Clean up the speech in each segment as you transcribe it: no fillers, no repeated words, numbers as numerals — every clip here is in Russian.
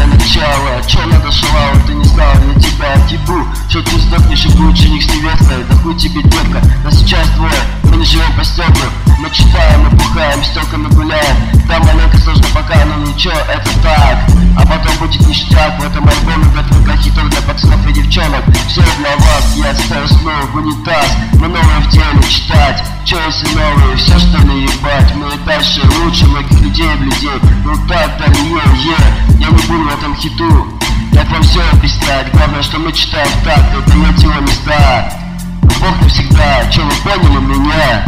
самое начало. Чё надо шалава, ты не знал, я тебя отъебу. Чё ты сдохнешь и будет жених с невестой? Да хуй тебе, детка, но сейчас двое. Мы не живем по стёклу, мы читаем, мы бухаем, с тёлками гуляем. Там маленько сложно пока, но ничего, это так. А потом будет ништяк. В этом альбоме несколько хитов для пацанов и девчонок. Все для вас, я ставлю снова в унитаз. Мы новые в деле читать. Чё если новые, все что ли ебать? Мы и дальше лучше многих людей в людей. Ну так далее, я не буду в этом хиту. Как вам все объяснять? Главное, что мы читаем так, это нет его места. Бог навсегда, чё вы поняли меня?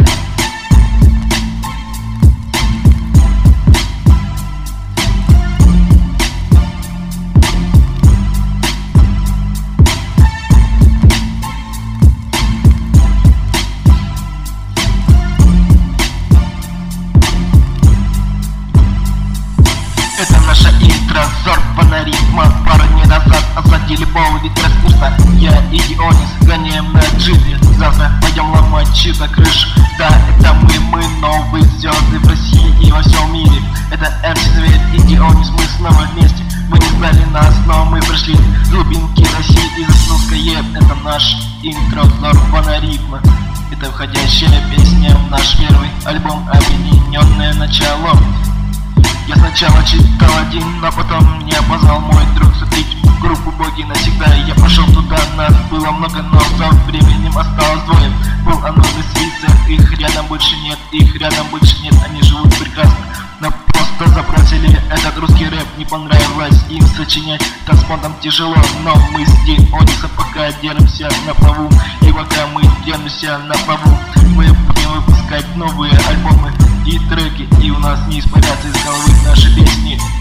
Это наша интро, взорвана ритма. Пару дней назад осадили поводить раскурса. Я и Дионис гоняем на джипе. Завтра пойдем ломать чьи-то крышу. Да, это мы новые звезды в России и во всем мире. Это МС Зверь и Дионис, мы снова вместе. Вы не знали нас, но мы пришли с глубинки России и Заснуское. Это наш интро, взорвана ритма. Это входящая песня в наш первый альбом «Объединенное начало». Я сначала читал один, а потом мне позвал мой друг вступить в группу «Боги навсегда». Я пошел туда, нас было много, но со временем осталось двое. Был Анон и Свицер, их рядом больше нет, они живут прекрасно. Но просто забросили этот русский рэп, не понравилось им сочинять. Танцпотом тяжело, но мы с Дионисом пока держимся на плаву. И пока мы держимся на плаву, мы будем выпускать новые альбомы и треки, и у нас не испарятся из головы наши песни.